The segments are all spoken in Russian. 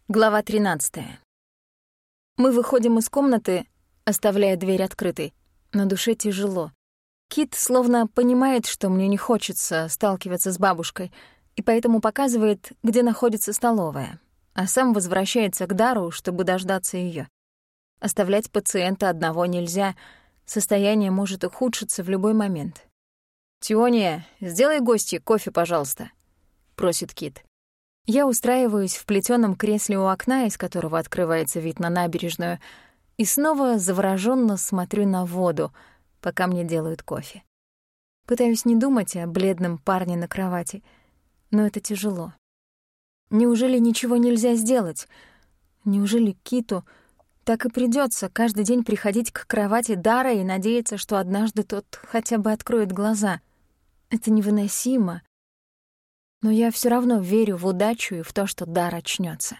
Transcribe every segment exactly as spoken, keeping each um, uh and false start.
Глава тринадцатая. Мы выходим из комнаты, оставляя дверь открытой. На душе тяжело. Кит словно понимает, что мне не хочется сталкиваться с бабушкой, и поэтому показывает, где находится столовая, а сам возвращается к Дару, чтобы дождаться её. Оставлять пациента одного нельзя, состояние может ухудшиться в любой момент. «Тиония, сделай гостье кофе, пожалуйста», — просит Кит. Я устраиваюсь в плетёном кресле у окна, из которого открывается вид на набережную, и снова заворожённо смотрю на воду, пока мне делают кофе. Пытаюсь не думать о бледном парне на кровати, но это тяжело. Неужели ничего нельзя сделать? Неужели Киту так и придётся каждый день приходить к кровати Дара и надеяться, что однажды тот хотя бы откроет глаза? Это невыносимо. Но я всё равно верю в удачу и в то, что Дар очнётся.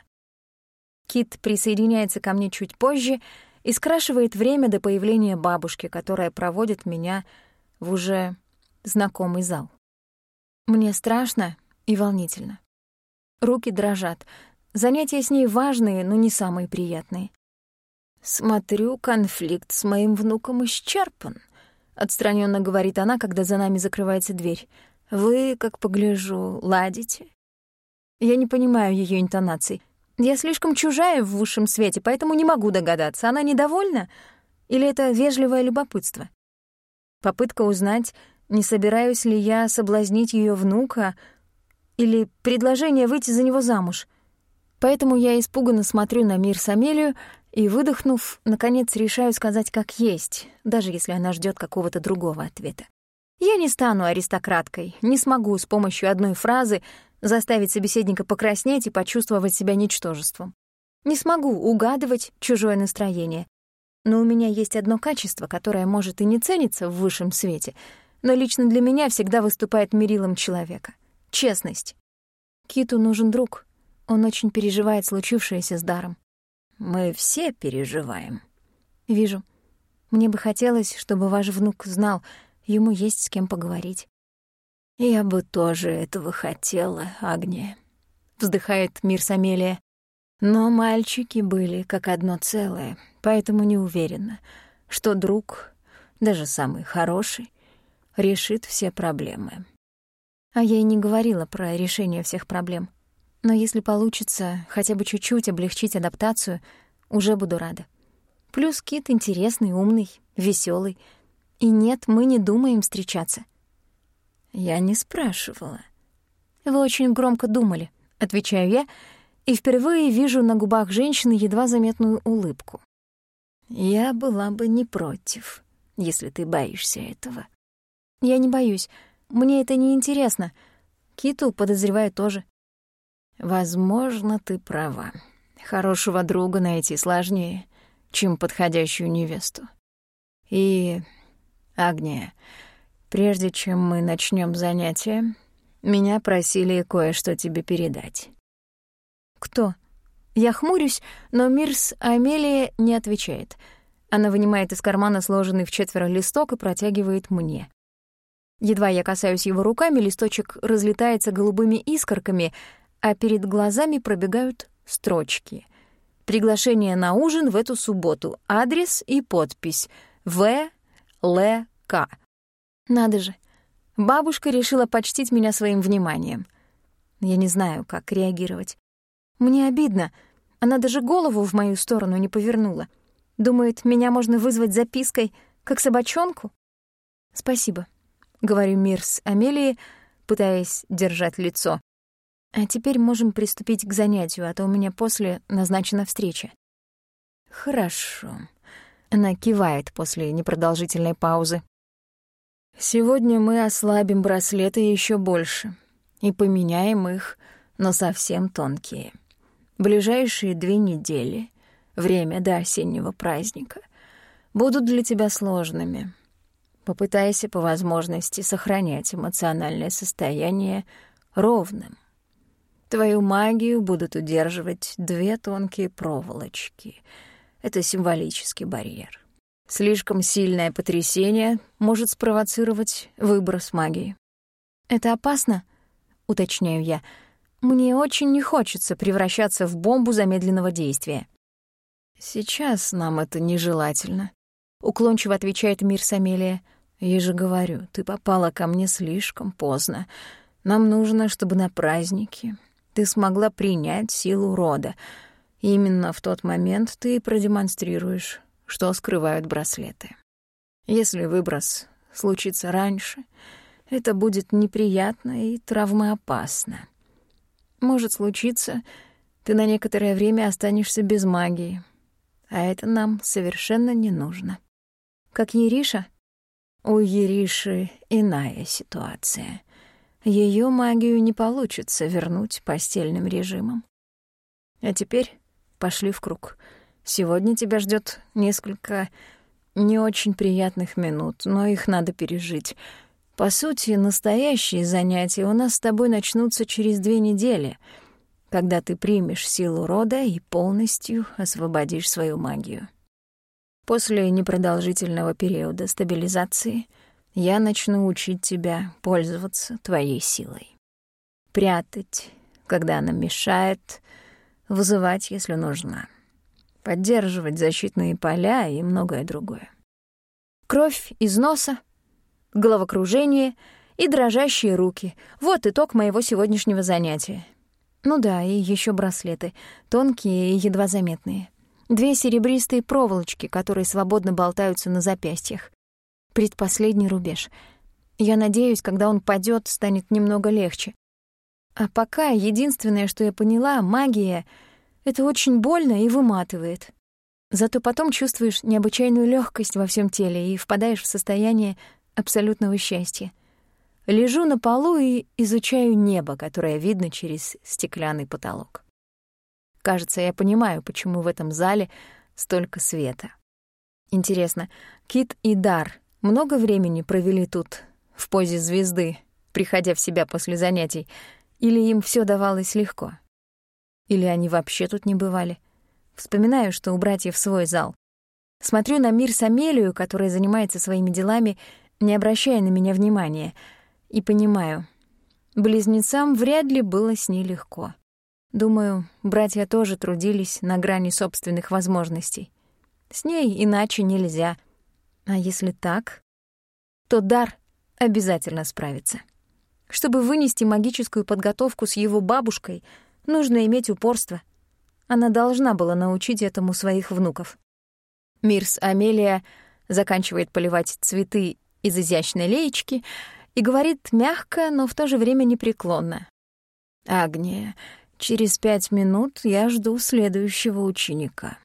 Кит присоединяется ко мне чуть позже и скрашивает время до появления бабушки, которая проводит меня в уже знакомый зал. Мне страшно и волнительно. Руки дрожат. Занятия с ней важные, но не самые приятные. «Смотрю, конфликт с моим внуком исчерпан», — отстранённо говорит она, когда за нами закрывается дверь. «Вы, как погляжу, ладите?» Я не понимаю её интонаций. Я слишком чужая в высшем свете, поэтому не могу догадаться, она недовольна или это вежливое любопытство. Попытка узнать, не собираюсь ли я соблазнить её внука, или предложение выйти за него замуж. Поэтому я испуганно смотрю на Мирс Амелию и, выдохнув, наконец решаю сказать как есть, даже если она ждёт какого-то другого ответа. Я не стану аристократкой, не смогу с помощью одной фразы заставить собеседника покраснеть и почувствовать себя ничтожеством. Не смогу угадывать чужое настроение. Но у меня есть одно качество, которое может и не цениться в высшем свете, но лично для меня всегда выступает мерилом человека — честность. Киту нужен друг. Он очень переживает случившееся с Даром. Мы все переживаем. Вижу. Мне бы хотелось, чтобы ваш внук знал, ему есть с кем поговорить. «Я бы тоже этого хотела, Агния», — вздыхает Мирс Амелия. «Но мальчики были как одно целое, поэтому не уверена, что друг, даже самый хороший, решит все проблемы». А я и не говорила про решение всех проблем. Но если получится хотя бы чуть-чуть облегчить адаптацию, уже буду рада. Плюс Кит интересный, умный, весёлый. И нет, мы не думаем встречаться. Я не спрашивала. Вы очень громко думали, отвечаю я, и впервые вижу на губах женщины едва заметную улыбку. Я была бы не против, если ты боишься этого. Я не боюсь. Мне это не интересно. Киту, подозреваю, тоже. Возможно, ты права. Хорошего друга найти сложнее, чем подходящую невесту. И... Агния, прежде чем мы начнём занятие, меня просили кое-что тебе передать. Кто? Я хмурюсь, но Мирс Амелия не отвечает. Она вынимает из кармана сложенный в четверо листок и протягивает мне. Едва я касаюсь его руками, листочек разлетается голубыми искорками, а перед глазами пробегают строчки. Приглашение на ужин в эту субботу, адрес и подпись В. Л. К. Надо же, бабушка решила почтить меня своим вниманием. Я не знаю, как реагировать. Мне обидно, она даже голову в мою сторону не повернула. Думает, меня можно вызвать запиской, как собачонку? Спасибо, говорю Мирс Амелии, пытаясь держать лицо. А теперь можем приступить к занятию, а то у меня после назначена встреча. Хорошо. Она кивает после непродолжительной паузы. Сегодня мы ослабим браслеты ещё больше и поменяем их на совсем тонкие. Ближайшие две недели, время до осеннего праздника, будут для тебя сложными. Попытайся по возможности сохранять эмоциональное состояние ровным. Твою магию будут удерживать две тонкие проволочки. Это символический барьер. Слишком сильное потрясение может спровоцировать выброс магии. «Это опасно?» — уточняю я. Мне очень не хочется превращаться в бомбу замедленного действия. «Сейчас нам это нежелательно», — уклончиво отвечает Мирс Амелия. «Я же говорю, ты попала ко мне слишком поздно. Нам нужно, чтобы на празднике ты смогла принять силу рода. Именно в тот момент ты продемонстрируешь, что скрывают браслеты. Если выброс случится раньше, это будет неприятно и травмоопасно. Может случиться, ты на некоторое время останешься без магии, а это нам совершенно не нужно. Как Ериша? У Ериши иная ситуация. Её магию не получится вернуть постельным режимом. А теперь пошли в круг. Сегодня тебя ждёт несколько не очень приятных минут, но их надо пережить. По сути, настоящие занятия у нас с тобой начнутся через две недели, когда ты примешь силу рода и полностью освободишь свою магию. После непродолжительного периода стабилизации я начну учить тебя пользоваться твоей силой. Прятать, когда она мешает, вызывать, если нужна, поддерживать защитные поля и многое другое. Кровь из носа, головокружение и дрожащие руки — вот итог моего сегодняшнего занятия. Ну да, и еще браслеты, тонкие и едва заметные. Две серебристые проволочки, которые свободно болтаются на запястьях. Предпоследний рубеж. Я надеюсь, когда он падёт, станет немного легче. А пока единственное, что я поняла, магия — это очень больно и выматывает. Зато потом чувствуешь необычайную лёгкость во всем теле и впадаешь в состояние абсолютного счастья. Лежу на полу и изучаю небо, которое видно через стеклянный потолок. Кажется, я понимаю, почему в этом зале столько света. Интересно, Кит и Дар много времени провели тут, в позе звезды, приходя в себя после занятий, или им всё давалось легко? Или они вообще тут не бывали? Вспоминаю, что у братьев свой зал. Смотрю на Мирс Амелию, которая занимается своими делами, не обращая на меня внимания, и понимаю, близнецам вряд ли было с ней легко. Думаю, братья тоже трудились на грани собственных возможностей. С ней иначе нельзя. А если так, то Дар обязательно справится. Чтобы вынести магическую подготовку с его бабушкой, нужно иметь упорство. Она должна была научить этому своих внуков. Мирс Амелия заканчивает поливать цветы из изящной леечки и говорит мягко, но в то же время непреклонно. «Агния, через пять минут я жду следующего ученика».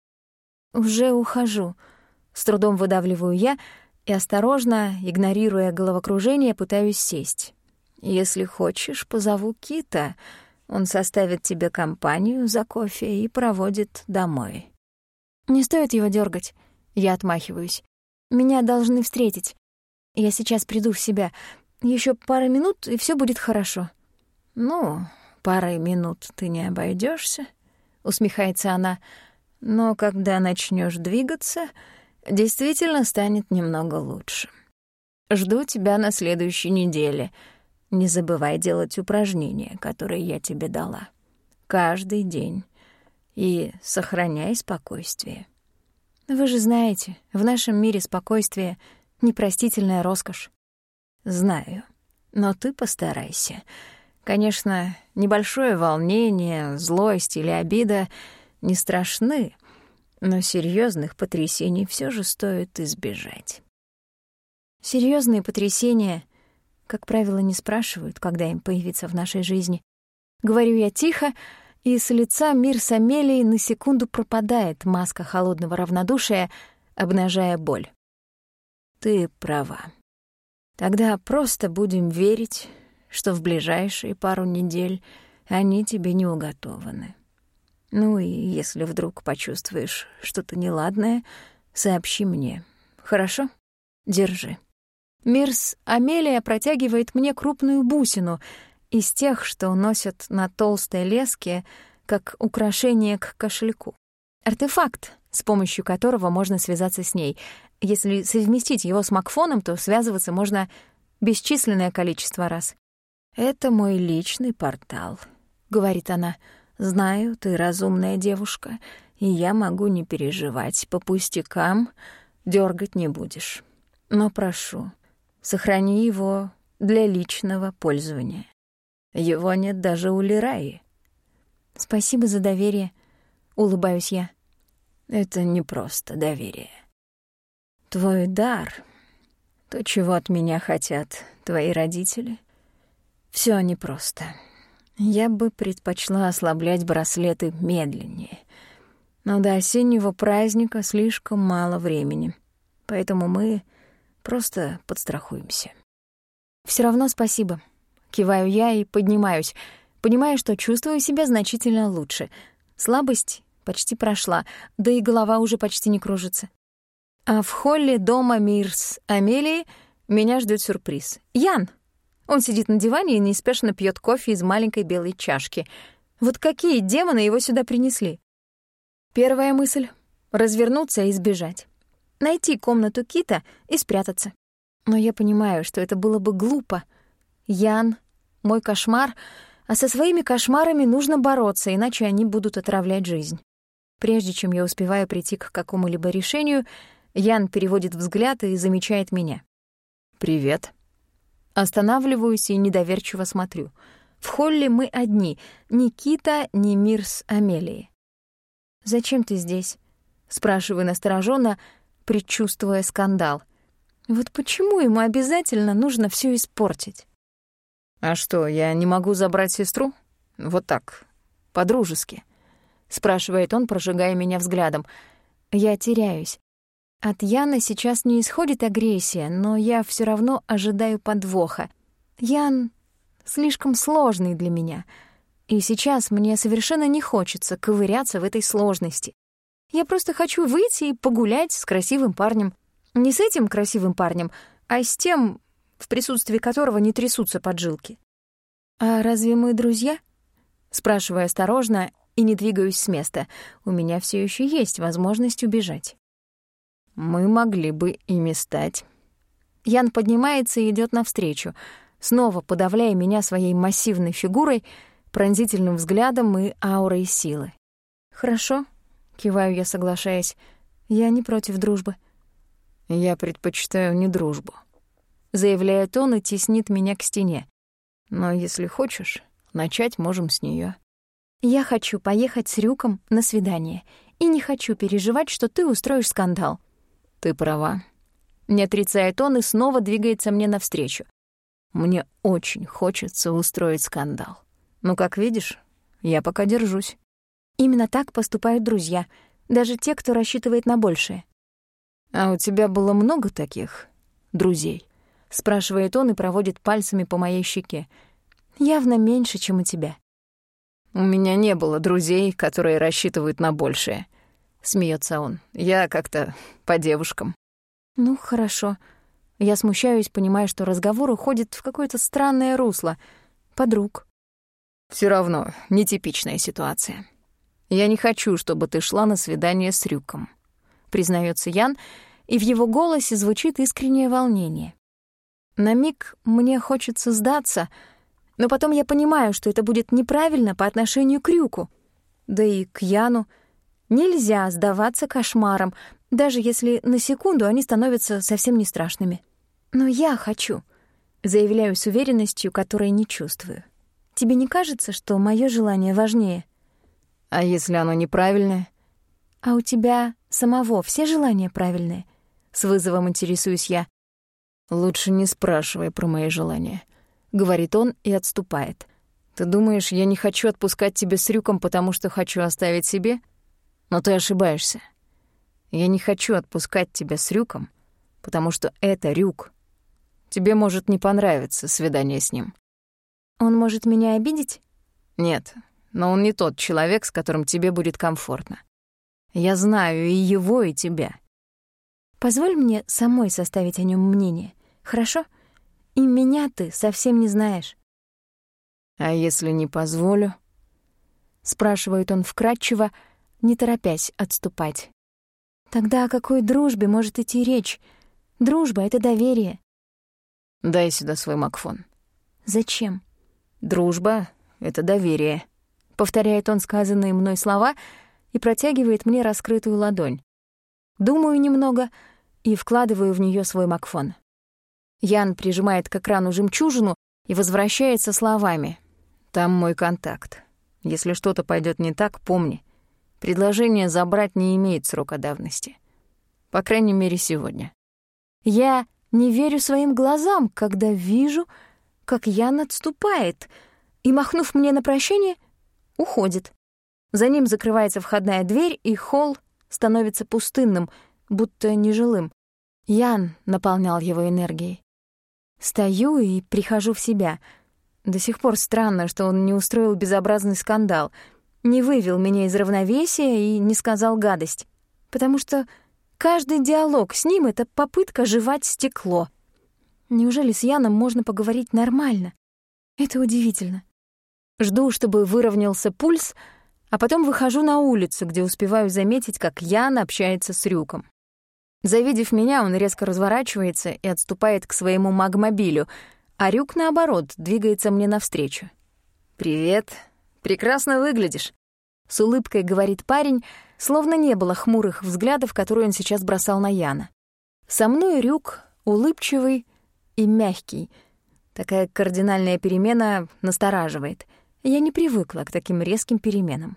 «Уже ухожу», — с трудом выдавливаю я и осторожно, игнорируя головокружение, пытаюсь сесть. «Если хочешь, позову Кита. Он составит тебе компанию за кофе и проводит домой». «Не стоит его дергать. Я отмахиваюсь. «Меня должны встретить. Я сейчас приду в себя. Еще пара минут, и все будет хорошо». «Ну, парой минут ты не обойдешься, усмехается она. «Но когда начнешь двигаться, действительно станет немного лучше. Жду тебя на следующей неделе. Не забывай делать упражнения, которые я тебе дала. Каждый день. И сохраняй спокойствие». «Вы же знаете, в нашем мире спокойствие — непростительная роскошь». «Знаю, но ты постарайся. Конечно, небольшое волнение, злость или обида не страшны, но серьезных потрясений все же стоит избежать». Серьезные потрясения, как правило, не спрашивают, когда им появиться в нашей жизни. Говорю я тихо, и с лица Мирс Амелии на секунду пропадает маска холодного равнодушия, обнажая боль. «Ты права. Тогда просто будем верить, что в ближайшие пару недель они тебе не уготованы. Ну и если вдруг почувствуешь что-то неладное, сообщи мне. Хорошо? Держи». Мирс Амелия протягивает мне крупную бусину из тех, что носят на толстой леске, как украшение к кошельку. Артефакт, с помощью которого можно связаться с ней. Если совместить его с Макфоном, то связываться можно бесчисленное количество раз. «Это мой личный портал», — говорит она. «Знаю, ты разумная девушка, и я могу не переживать. По пустякам дергать не будешь. Но прошу, сохрани его для личного пользования. Его нет даже у Лираи». «Спасибо за доверие», — улыбаюсь я. «Это не просто доверие. Твой дар, то, чего от меня хотят твои родители, всё непросто. Я бы предпочла ослаблять браслеты медленнее. Но до осеннего праздника слишком мало времени, поэтому мы просто подстрахуемся». «Всё равно спасибо», — киваю я и поднимаюсь, понимая, что чувствую себя значительно лучше. Слабость почти прошла, да и голова уже почти не кружится. А в холле дома Мирс Амелии меня ждёт сюрприз. Ян! Он сидит на диване и неспешно пьёт кофе из маленькой белой чашки. Вот какие демоны его сюда принесли? Первая мысль — развернуться и сбежать. Найти комнату Кита и спрятаться. Но я понимаю, что это было бы глупо. Ян — мой кошмар, а со своими кошмарами нужно бороться, иначе они будут отравлять жизнь. Прежде чем я успеваю прийти к какому-либо решению, Ян переводит взгляд и замечает меня. «Привет». Останавливаюсь и недоверчиво смотрю. В холле мы одни, ни Кита, ни Мирс Амелии. «Зачем ты здесь?» — спрашиваю настороженно, предчувствуя скандал. Вот почему ему обязательно нужно всё испортить? «А что, я не могу забрать сестру? Вот так, по-дружески?» — спрашивает он, прожигая меня взглядом. Я теряюсь. От Яна сейчас не исходит агрессия, но я всё равно ожидаю подвоха. Ян слишком сложный для меня, и сейчас мне совершенно не хочется ковыряться в этой сложности. Я просто хочу выйти и погулять с красивым парнем. Не с этим красивым парнем, а с тем, в присутствии которого не трясутся поджилки. «А разве мы друзья?» — спрашиваю осторожно и не двигаюсь с места. У меня всё ещё есть возможность убежать. «Мы могли бы ими стать». Ян поднимается и идёт навстречу, снова подавляя меня своей массивной фигурой, пронзительным взглядом и аурой силы. «Хорошо», — киваю я, соглашаясь, — «я не против дружбы». «Я предпочитаю не дружбу», — заявляет он и теснит меня к стене. «Но если хочешь, начать можем с неё». «Я хочу поехать с Рюком на свидание и не хочу переживать, что ты устроишь скандал». «Ты права». Не отрицает он и снова двигается мне навстречу. «Мне очень хочется устроить скандал. Но, как видишь, я пока держусь». Именно так поступают друзья, даже те, кто рассчитывает на большее. «А у тебя было много таких друзей?» — спрашивает он и проводит пальцами по моей щеке. «Явно меньше, чем у тебя». «У меня не было друзей, которые рассчитывают на большее», — смеется он. «Я как-то по девушкам». «Ну, хорошо». Я смущаюсь, понимая, что разговор уходит в какое-то странное русло. Подруг. «Всё равно нетипичная ситуация. Я не хочу, чтобы ты шла на свидание с Рюком», — признается Ян, и в его голосе звучит искреннее волнение. На миг мне хочется сдаться, но потом я понимаю, что это будет неправильно по отношению к Рюку. Да и к Яну. Нельзя сдаваться кошмарам, даже если на секунду они становятся совсем не страшными. Но я хочу, заявляю с уверенностью, которой не чувствую. Тебе не кажется, что моё желание важнее? А если оно неправильное? А у тебя самого все желания правильные? С вызовом интересуюсь я. Лучше не спрашивай про мои желания, говорит он и отступает. Ты думаешь, я не хочу отпускать тебя с Рюком, потому что хочу оставить себе? Но ты ошибаешься. Я не хочу отпускать тебя с Рюком, потому что это Рюк. Тебе может не понравиться свидание с ним. Он может меня обидеть? Нет, но он не тот человек, с которым тебе будет комфортно. Я знаю и его, и тебя. Позволь мне самой составить о нем мнение, хорошо? И меня ты совсем не знаешь. А если не позволю? Спрашивает он вкратчиво, не торопясь отступать. Тогда о какой дружбе может идти речь? Дружба — это доверие. Дай сюда свой макфон. Зачем? Дружба — это доверие, повторяет он сказанные мной слова и протягивает мне раскрытую ладонь. Думаю немного и вкладываю в нее свой макфон. Ян прижимает к экрану жемчужину и возвращается словами: «Там мой контакт. Если что-то пойдет не так, помни, предложение забрать не имеет срока давности. По крайней мере, сегодня». Я не верю своим глазам, когда вижу, как Ян отступает и, махнув мне на прощание, уходит. За ним закрывается входная дверь, и холл становится пустынным, будто нежилым. Ян наполнял его энергией. Стою и прихожу в себя. До сих пор странно, что он не устроил безобразный скандал, не вывел меня из равновесия и не сказал гадость. Потому что каждый диалог с ним — это попытка жевать стекло. Неужели с Яном можно поговорить нормально? Это удивительно. Жду, чтобы выровнялся пульс, а потом выхожу на улицу, где успеваю заметить, как Ян общается с Рюком. Завидев меня, он резко разворачивается и отступает к своему магмобилю, а Рюк, наоборот, двигается мне навстречу. «Привет. Прекрасно выглядишь», — с улыбкой говорит парень, словно не было хмурых взглядов, которые он сейчас бросал на Яна. Со мной Рюк улыбчивый и мягкий. Такая кардинальная перемена настораживает. Я не привыкла к таким резким переменам.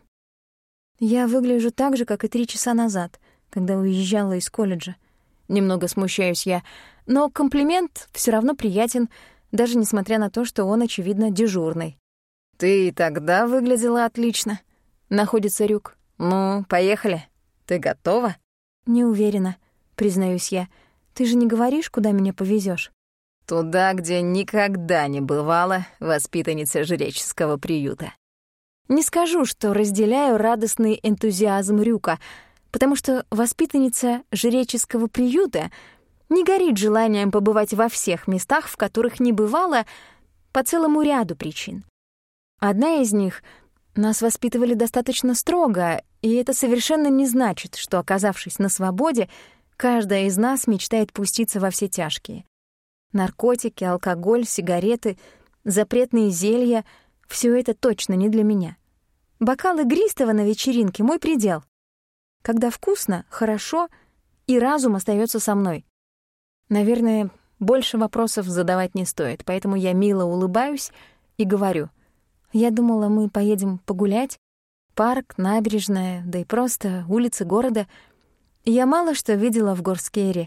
Я выгляжу так же, как и три часа назад, когда уезжала из колледжа. Немного смущаюсь я, но комплимент все равно приятен, даже несмотря на то, что он, очевидно, дежурный. «Ты и тогда выглядела отлично», — находится Рюк. «Ну, поехали. Ты готова?» «Не уверена», — признаюсь я. «Ты же не говоришь, куда меня повезёшь?» «Туда, где никогда не бывала воспитанница жреческого приюта». Не скажу, что разделяю радостный энтузиазм Рюка, потому что воспитанница жреческого приюта не горит желанием побывать во всех местах, в которых не бывала, по целому ряду причин. Одна из них — нас воспитывали достаточно строго, и это совершенно не значит, что, оказавшись на свободе, каждая из нас мечтает пуститься во все тяжкие. Наркотики, алкоголь, сигареты, запретные зелья — всё это точно не для меня. Бокал игристого на вечеринке — мой предел. Когда вкусно, хорошо, и разум остаётся со мной. Наверное, больше вопросов задавать не стоит, поэтому я мило улыбаюсь и говорю: «Я думала, мы поедем погулять. Парк, набережная, да и просто улицы города. Я мало что видела в Горскере».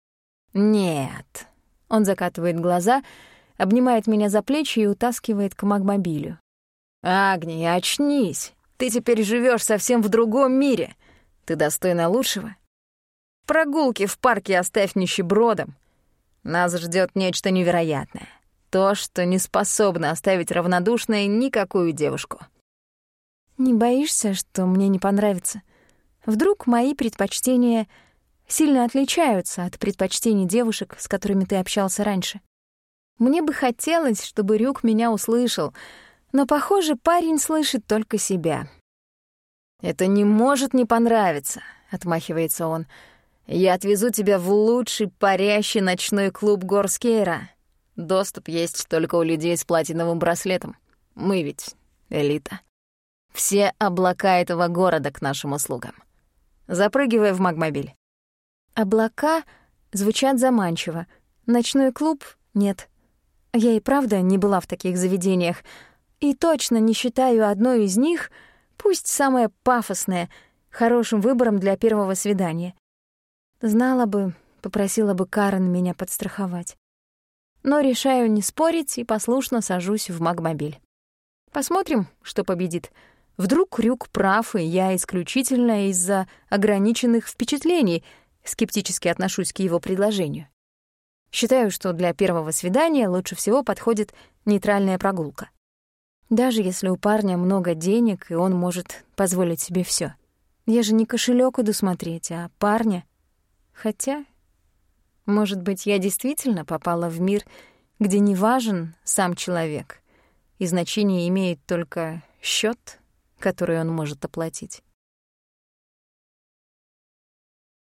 «Нет». Он закатывает глаза, обнимает меня за плечи и утаскивает к магмобилю. «Агни, очнись! Ты теперь живёшь совсем в другом мире. Ты достойна лучшего. Прогулки в парке оставь нищебродом. Нас ждёт нечто невероятное. То, что не способно оставить равнодушной никакую девушку». «Не боишься, что мне не понравится? Вдруг мои предпочтения сильно отличаются от предпочтений девушек, с которыми ты общался раньше? Мне бы хотелось, чтобы Рюк меня услышал, но, похоже, парень слышит только себя». «Это не может не понравиться», — отмахивается он. «Я отвезу тебя в лучший парящий ночной клуб Горскейра. Доступ есть только у людей с платиновым браслетом. Мы ведь элита. Все облака этого города к нашим услугам. Запрыгивай в магмобиль». Облака звучат заманчиво. Ночной клуб — нет. Я и правда не была в таких заведениях. И точно не считаю одной из них, пусть самое пафосное, хорошим выбором для первого свидания. Знала бы, попросила бы Карен меня подстраховать. Но решаю не спорить и послушно сажусь в магмобиль. Посмотрим, что победит. Вдруг Рюк прав, и я исключительно из-за ограниченных впечатлений скептически отношусь к его предложению. Считаю, что для первого свидания лучше всего подходит нейтральная прогулка. Даже если у парня много денег, и он может позволить себе всё. Я же не кошелёк иду смотреть, а парня. Хотя, может быть, я действительно попала в мир, где не важен сам человек, и значение имеет только счёт, который он может оплатить.